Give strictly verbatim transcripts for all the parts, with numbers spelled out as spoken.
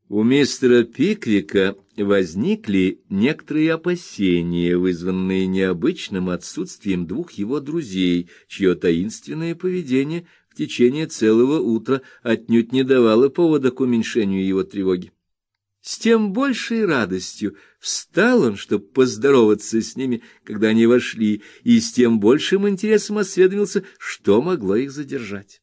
У мистера Пиквика возникли некоторые опасения, вызванные необычным отсутствием двух его друзей, чье таинственное поведение в течение целого утра отнюдь не давало повода к уменьшению его тревоги. С тем большей радостью встал он, чтобы поздороваться с ними, когда они вошли, и с тем большим интересом осведомился, что могло их задержать.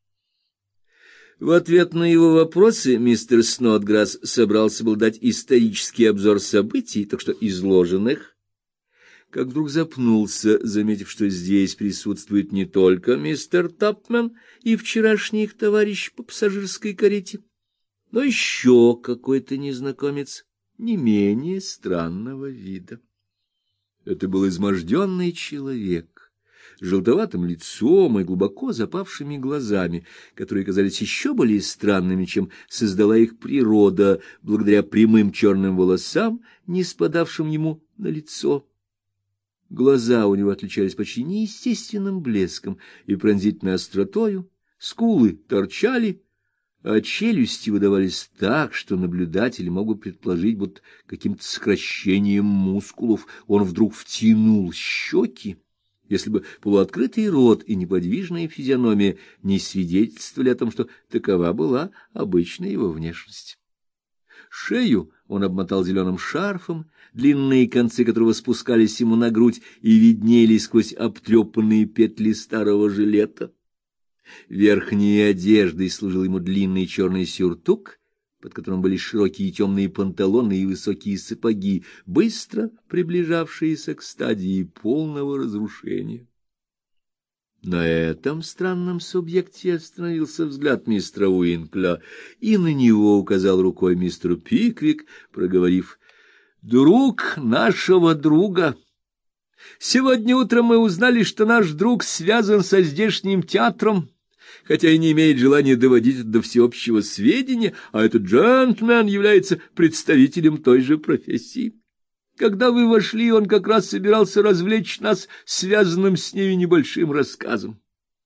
В ответ на его вопросы мистер Снодграсс собрался был дать исторический обзор событий, так что изложенных, как вдруг запнулся, заметив, что здесь присутствует не только мистер Тапмен и вчерашний их товарищ по пассажирской карете, но еще какой-то незнакомец не менее странного вида. Это был изможденный человек, с желтоватым лицом и глубоко запавшими глазами, которые казались еще более странными, чем создала их природа, благодаря прямым черным волосам, не спадавшим ему на лицо. Глаза у него отличались почти неестественным блеском и пронзительной остротою, скулы торчали, а челюсти выдавались так, что наблюдатель мог бы предположить, будто каким-то сокращением мускулов он вдруг втянул щеки, если бы полуоткрытый рот и неподвижная физиономия не свидетельствовали о том, что такова была обычная его внешность. Шею он обмотал зеленым шарфом, длинные концы которого спускались ему на грудь и виднелись сквозь обтрепанные петли старого жилета. Верхней одеждой служил ему длинный черный сюртук, под которым были широкие темные панталоны и высокие сапоги, быстро приближавшиеся к стадии полного разрушения. На этом странном субъекте остановился взгляд мистера Уинкля, и на него указал рукой мистер Пиквик, проговорив: «Друг нашего друга. Сегодня утром мы узнали, что наш друг связан со здешним театром, хотя и не имеет желания доводить это до всеобщего сведения, а этот джентльмен является представителем той же профессии. Когда вы вошли, он как раз собирался развлечь нас связанным с нею небольшим рассказом».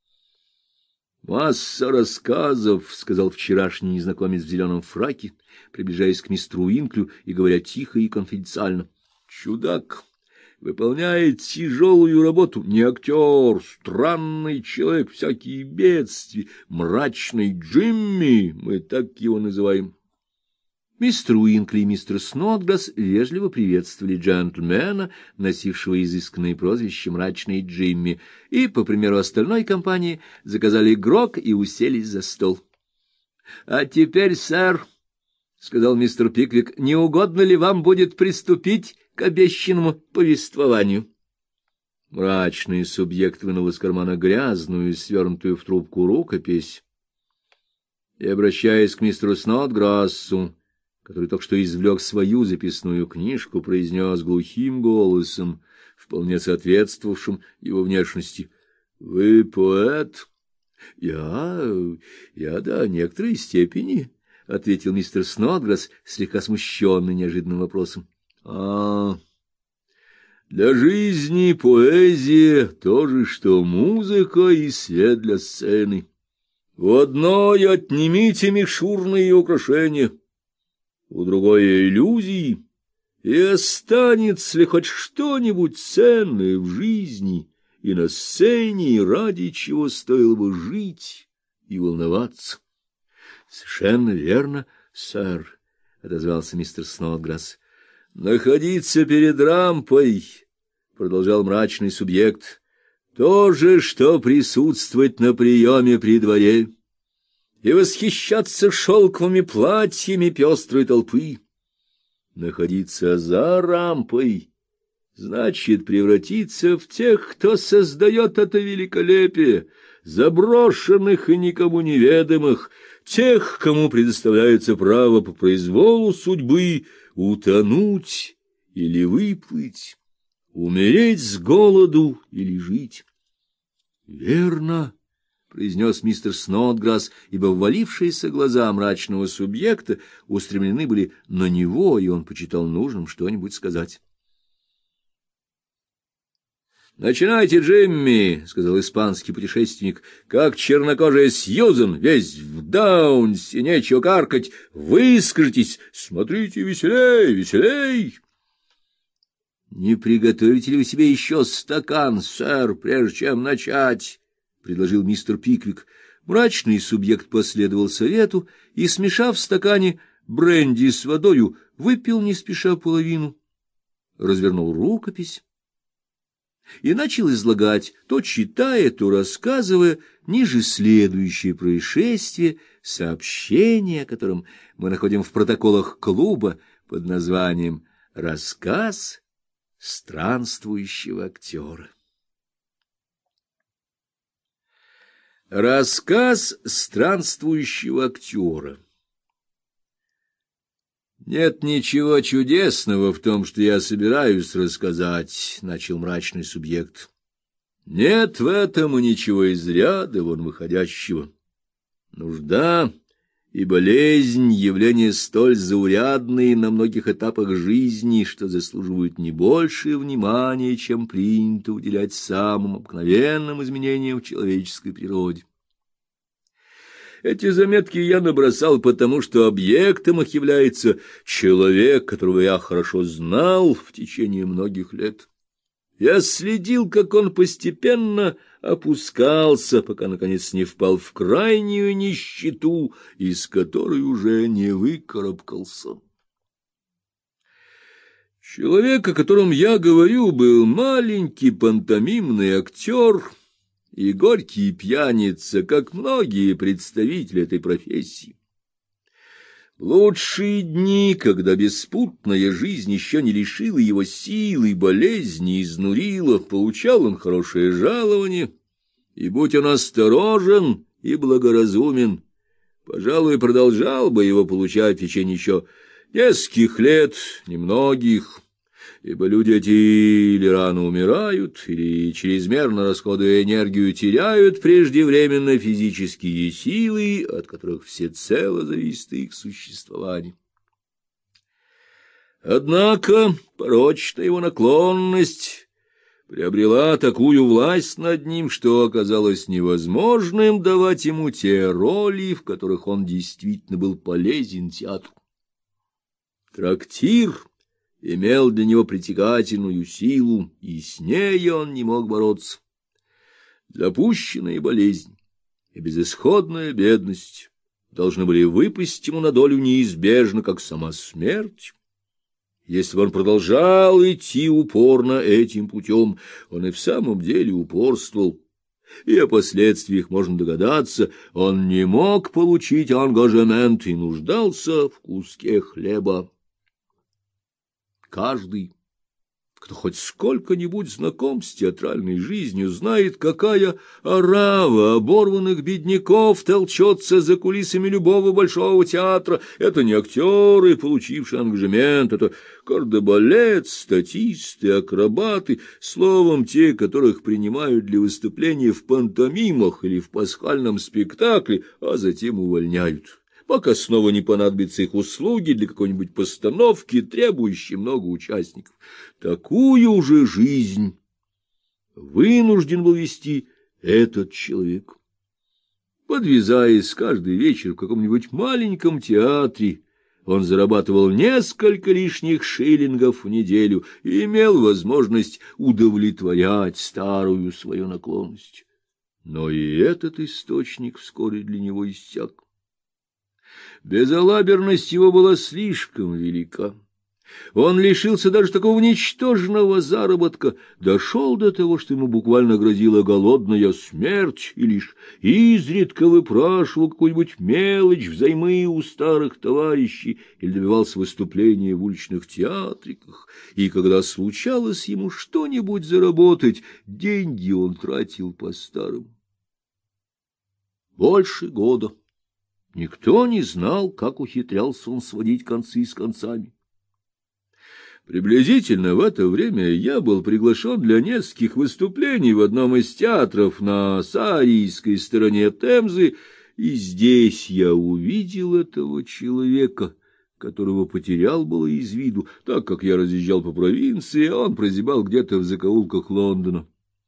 «Масса рассказов», — сказал вчерашний незнакомец в зеленом фраке, приближаясь к мистеру Уинклю и говоря тихо и конфиденциально. «Чудак выполняет тяжелую работу, не актер, странный человек, всякие бедствия, мрачный Джимми, мы так его называем». Мистер Уинкли и мистер Снодграсс вежливо приветствовали джентльмена, носившего изысканное прозвище «Мрачный Джимми», и, по примеру остальной компании, заказали грог и уселись за стол. — А теперь, сэр, — сказал мистер Пиквик, — не угодно ли вам будет приступить к обещанному повествованию? Мрачный субъект вынул из кармана грязную, свернутую в трубку рукопись, и, обращаясь к мистеру Снодграссу, который только что извлек свою записную книжку, произнес глухим голосом, вполне соответствовавшим его внешности: — Вы поэт? — Я... я до некоторой степени, — ответил мистер Снодграсс, слегка смущенный неожиданным вопросом. — А... для жизни поэзия — то же, что музыка и свет для сцены. В одной отнимите мишурные украшения, у другой иллюзии, и останется ли хоть что-нибудь ценное в жизни и на сцене, ради чего стоило бы жить и волноваться? — Совершенно верно, сэр, — отозвался мистер Снодграсс. — Находиться перед рампой, — продолжал мрачный субъект, — то же, что присутствовать на приеме при дворе и восхищаться шелковыми платьями пестрой толпы. Находиться за рампой значит превратиться в тех, кто создает это великолепие, заброшенных и никому неведомых, тех, кому предоставляется право по произволу судьбы утонуть или выплыть, умереть с голоду или жить. — Верно, — произнес мистер Снодграсс, ибо ввалившиеся глаза мрачного субъекта устремлены были на него, и он почитал нужным что-нибудь сказать. — Начинайте, Джимми, — сказал испанский путешественник, — как чернокожая Сьюзен, весь в даунсе, нечего каркать, выскажитесь, смотрите веселей, веселей. — Не приготовите ли вы себе еще стакан, сэр, прежде чем начать? — предложил мистер Пиквик. Мрачный субъект последовал совету и, смешав в стакане бренди с водою, выпил не спеша половину, развернул рукопись и начал излагать, то читая, то рассказывая ниже следующее происшествие, сообщение, о котором мы находим в протоколах клуба под названием «Рассказ странствующего актера». Рассказ странствующего актера. «Нет ничего чудесного в том, что я собираюсь рассказать», — начал мрачный субъект. «Нет в этом и ничего из ряда вон выходящего. Нужда и болезнь — явления столь заурядные на многих этапах жизни, что заслуживают не большее внимания, чем принято уделять самым обыкновенным изменениям в человеческой природе. Эти заметки я набросал потому, что объектом их является человек, которого я хорошо знал в течение многих лет. Я следил, как он постепенно опускался, пока, наконец, не впал в крайнюю нищету, из которой уже не выкарабкался. Человек, о котором я говорю, был маленький пантомимный актер и горький пьяница, как многие представители этой профессии. Лучшие дни, когда беспутная жизнь еще не лишила его силы, болезни изнурила, получал он хорошее жалование, и, будь он осторожен и благоразумен, пожалуй, продолжал бы его получать в течение еще нескольких лет, немногих, ибо люди эти или рано умирают, или, чрезмерно расходуя энергию, теряют преждевременно физические силы, от которых всецело зависит их существование. Однако порочная его наклонность приобрела такую власть над ним, что оказалось невозможным давать ему те роли, в которых он действительно был полезен театру. Трактир имел для него притягательную силу, и с ней он не мог бороться. Запущенная болезнь и безысходная бедность должны были выпасть ему на долю неизбежно, как сама смерть. Если бы он продолжал идти упорно этим путем, он и в самом деле упорствовал, и о последствиях можно догадаться, он не мог получить ангажемент и нуждался в куске хлеба. Каждый, кто хоть сколько-нибудь знаком с театральной жизнью, знает, какая орава оборванных бедняков толчется за кулисами любого большого театра. Это не актеры, получившие ангажемент, это кардебалет, статисты, акробаты, словом, те, которых принимают для выступления в пантомимах или в пасхальном спектакле, а затем увольняют, пока снова не понадобятся их услуги для какой-нибудь постановки, требующей много участников. Такую же жизнь вынужден был вести этот человек. Подвязаясь каждый вечер в каком-нибудь маленьком театре, он зарабатывал несколько лишних шиллингов в неделю и имел возможность удовлетворять старую свою наклонность. Но и этот источник вскоре для него иссяк. Безалаберность его была слишком велика. Он лишился даже такого ничтожного заработка, дошел до того, что ему буквально грозила голодная смерть, и лишь изредка выпрашивал какую-нибудь мелочь взаймы у старых товарищей или добивался выступления в уличных театриках, и когда случалось ему что-нибудь заработать, деньги он тратил по-старому. Больше года никто не знал, как ухитрялся он сводить концы с концами. Приблизительно в это время я был приглашен для нескольких выступлений в одном из театров на Саарийской стороне Темзы, и здесь я увидел этого человека, которого потерял было из виду, так как я разъезжал по провинции, а он прозябал где-то в закоулках Лондона.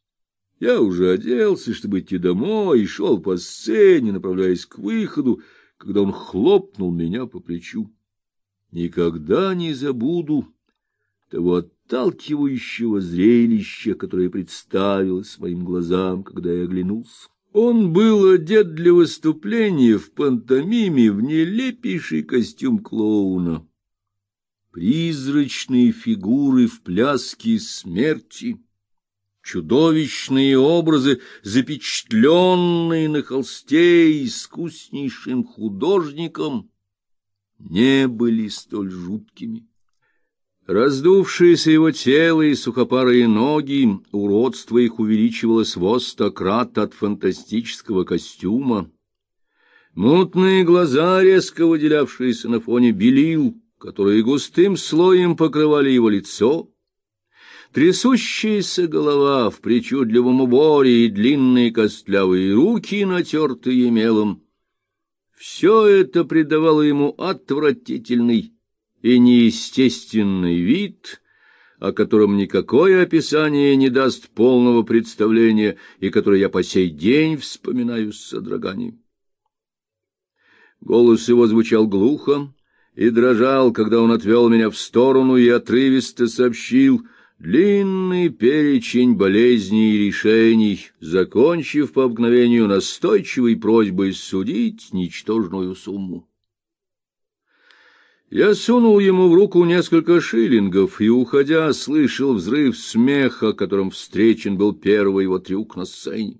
Я уже оделся, чтобы идти домой, и шел по сцене, направляясь к выходу, когда он хлопнул меня по плечу. Никогда не забуду того отталкивающего зрелища, которое представилось моим глазам, когда я оглянулся. Он был одет для выступления в пантомиме в нелепейший костюм клоуна. Призрачные фигуры в пляске смерти, чудовищные образы, запечатленные на холсте искуснейшим художником, не были столь жуткими. Раздувшееся его тело и сухопарые ноги, уродство их увеличивалось во сто крат от фантастического костюма. Мутные глаза, резко выделявшиеся на фоне белил, которые густым слоем покрывали его лицо, трясущаяся голова в причудливом уборе и длинные костлявые руки, натертые мелом. Все это придавало ему отвратительный и неестественный вид, о котором никакое описание не даст полного представления и который я по сей день вспоминаю с содроганием. Голос его звучал глухо и дрожал, когда он отвел меня в сторону и отрывисто сообщил длинный перечень болезней и решений, закончив по обыкновению настойчивой просьбой судить ничтожную сумму. Я сунул ему в руку несколько шиллингов и, уходя, слышал взрыв смеха, которым встречен был первый его трюк на сцене.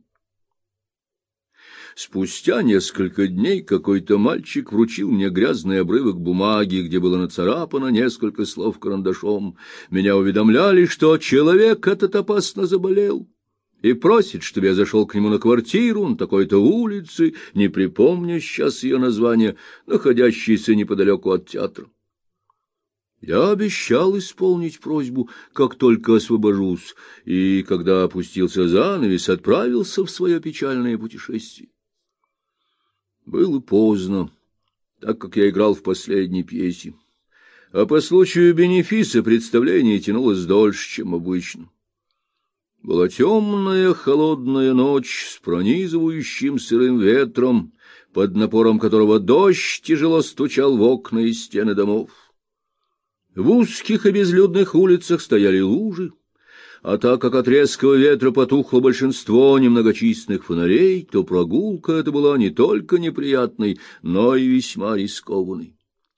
Спустя несколько дней какой-то мальчик вручил мне грязный обрывок бумаги, где было нацарапано несколько слов карандашом. Меня уведомляли, что человек этот опасно заболел, и просит, чтобы я зашел к нему на квартиру на такой-то улице, не припомню сейчас ее название, находящейся неподалеку от театра. Я обещал исполнить просьбу, как только освобожусь, и, когда опустился занавес, отправился в свое печальное путешествие. Было поздно, так как я играл в последней пьесе, а по случаю бенефиса представление тянулось дольше, чем обычно. Была темная, холодная ночь с пронизывающим сырым ветром, под напором которого дождь тяжело стучал в окна и стены домов. В узких и безлюдных улицах стояли лужи, а так как от резкого ветра потухло большинство немногочисленных фонарей, то прогулка эта была не только неприятной, но и весьма рискованной.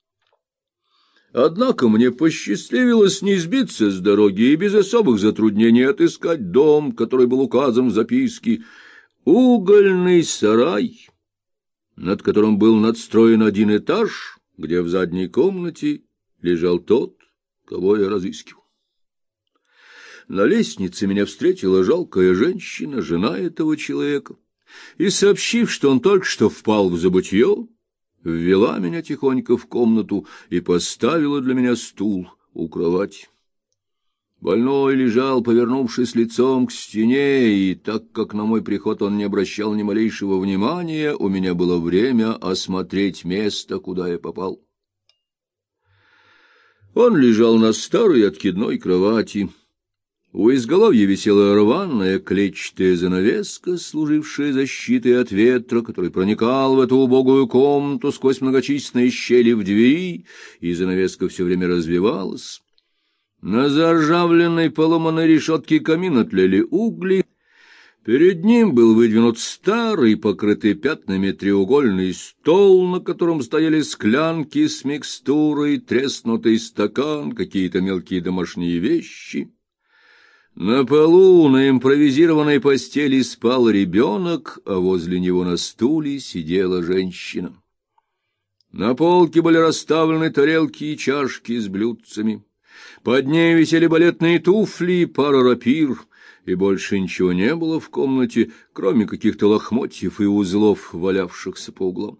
Однако мне посчастливилось не сбиться с дороги и без особых затруднений отыскать дом, который был указан в записке. Угольный сарай, над которым был надстроен один этаж, где в задней комнате лежал тот, кого я разыскивал. На лестнице меня встретила жалкая женщина, жена этого человека, и, сообщив, что он только что впал в забытье, ввела меня тихонько в комнату и поставила для меня стул у кровати. Больной лежал, повернувшись лицом к стене, и так как на мой приход он не обращал ни малейшего внимания, у меня было время осмотреть место, куда я попал. Он лежал на старой откидной кровати. У изголовья висела рваная клетчатая занавеска, служившая защитой от ветра, который проникал в эту убогую комнату сквозь многочисленные щели в двери, и занавеска все время развивалась. На заржавленной поломанной решетке камина тлели угли. Перед ним был выдвинут старый, покрытый пятнами треугольный стол, на котором стояли склянки с микстурой, треснутый стакан, какие-то мелкие домашние вещи. На полу на импровизированной постели спал ребенок, а возле него на стуле сидела женщина. На полке были расставлены тарелки и чашки с блюдцами. Под ней висели балетные туфли и пара рапир, и больше ничего не было в комнате, кроме каких-то лохмотьев и узлов, валявшихся по углам.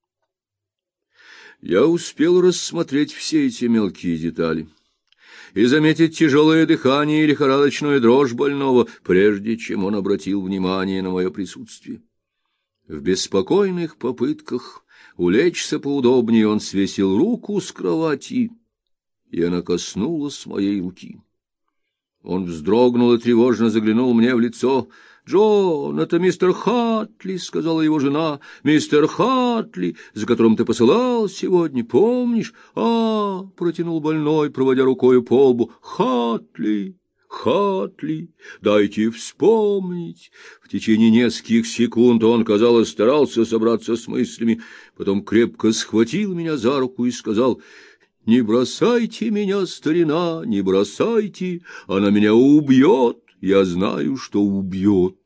Я успел рассмотреть все эти мелкие детали и заметить тяжелое дыхание и лихорадочную дрожь больного, прежде чем он обратил внимание на мое присутствие. В беспокойных попытках улечься поудобнее он свесил руку с кровати, и она коснулась моей руки. Он вздрогнул и тревожно заглянул мне в лицо. «Джон, это мистер Хатли», — сказала его жена, — «мистер Хатли, за которым ты посылал сегодня, помнишь?» «А, — протянул больной, проводя рукою по лбу, — Хатли». Хатли, дайте вспомнить. В течение нескольких секунд он, казалось, старался собраться с мыслями, потом крепко схватил меня за руку и сказал: «Не бросайте меня, старина, не бросайте, она меня убьет, я знаю, что убьет».